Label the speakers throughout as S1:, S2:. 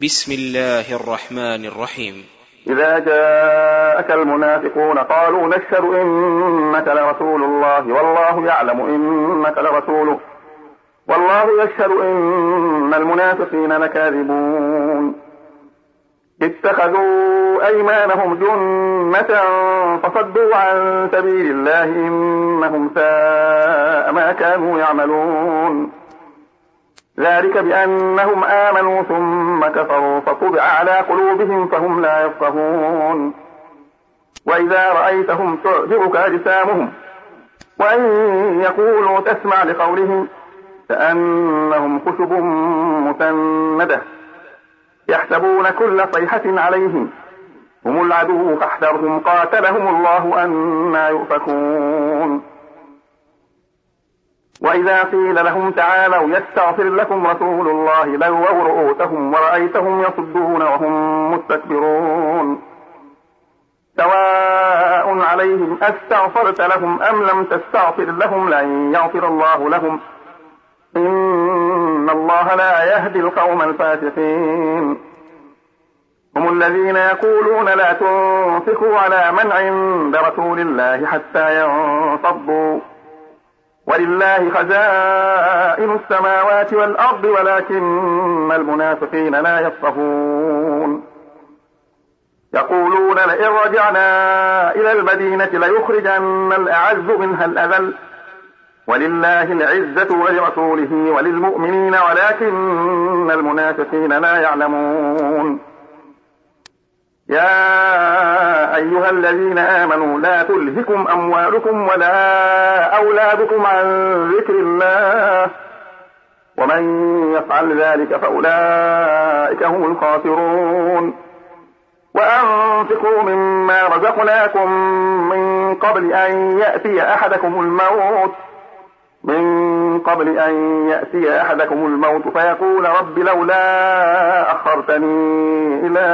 S1: بسم الله الرحمن الرحيم.
S2: إذا جاءك المنافقون قالوا نشهد إنك لرسول الله والله يعلم إنك لرسوله والله يشهد إن المنافقين لكاذبون. اتخذوا أيمانهم جنة فصدوا عن سبيل الله إنهم ساء ما كانوا يعملون. ذلك بأنهم آمنوا ثم كفروا فطبع على قلوبهم فهم لا يفقهون. وإذا رأيتهم تعجبك أجسامهم وإن يقولوا تسمع لقولهم كأنهم خشب مسندة يحسبون كل صيحة عليهم هم العدو فاحذرهم قاتلهم الله أنى يؤفكون. وإذا قيل لهم تعالوا يستغفر لكم رسول الله لووا رؤوسهم ورأيتهم يصدون وهم مستكبرون. سواء عليهم أستغفرت لهم أم لم تستغفر لهم لن يغفر الله لهم إن الله لا يهدي القوم الفاسقين. هم الذين يقولون لا تنفقوا على من عند رسول الله حتى ينفضوا ولله خزائن السماوات والأرض ولكن المنافقين لا يفقهون. يقولون لئن رجعنا إلى المدينة ليخرجن الأعز منها الأذل ولله العزة ولرسوله وللمؤمنين ولكن المنافقين لا يعلمون. يا أيها الذين آمنوا لا تلهكم أموالكم ولا أولادكم عن ذكر الله ومن يفعل ذلك فأولئك هم الخاسرون. وأنفقوا مما رزقناكم من قبل أن يأتي أحدكم الموت فيقول رب لولا أخرتني إلى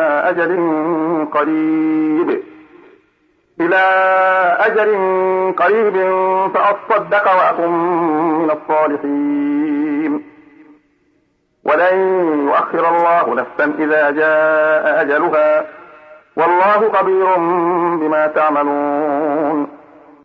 S2: أجل قريب فأصدق وأكن من الصالحين ولن يؤخر الله نفسا إذا جاء أجلها والله خبير بما تعملون.